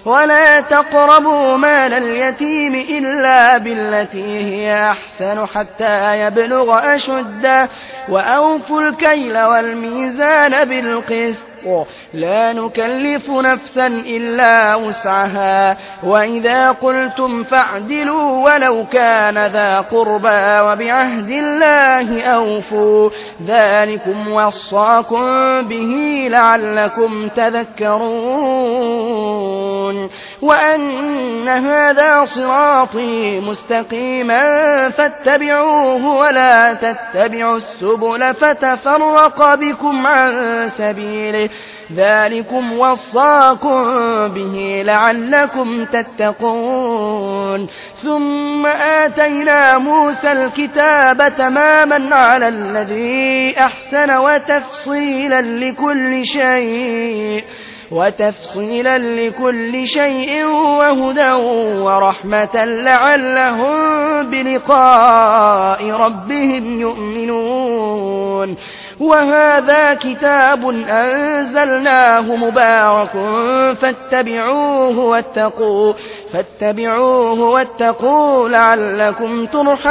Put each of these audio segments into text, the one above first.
ولا تقربوا مال اليتيم إلا بالتي هي أحسن حتى يبلغ أشده وأوفوا الكيل والميزان بالقسط لا نكلف نفسا إلا وسعها وإذا قلتم فاعدلوا ولو كان ذا قربى وبعهد الله أوفوا ذلكم وصاكم به لعلكم تذكرون وأن هذا صراطي مستقيما فاتبعوه ولا تتبعوا السبل فتفرق بكم عن سبيله ذلكم وصاكم به لعلكم تتقون ثم آتينا موسى الكتاب تماما على الذي أحسن وتفصيلا لكل شيء وهدى ورحمة لعلهم بلقاء ربهم يؤمنون وهذا كتاب أنزلناه مبارك فاتبعوه واتقوا لعلكم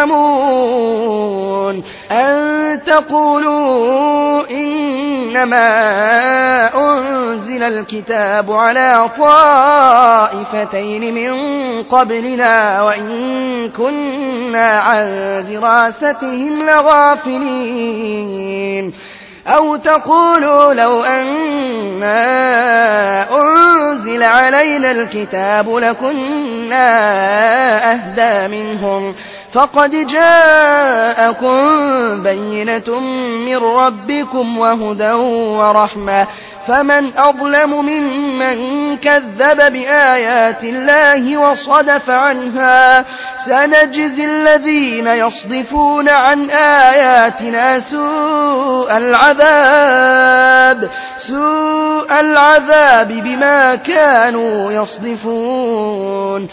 ترحمون أن تقولوا إنما أنزل الكتاب على طائفتين من قبلنا وإن كنا عن دراستهم لغافلين أو تقولوا لو أنا أنزل علينا الكتاب لكنا أهدى منهم فقد جاءكم بينة من ربكم وهدى ورحمة فمن أظلم ممن كذب بآيات الله وصدف عنها سنجزي الذين يصدفون عن آياتنا سوء العذاب بما كانوا يصدفون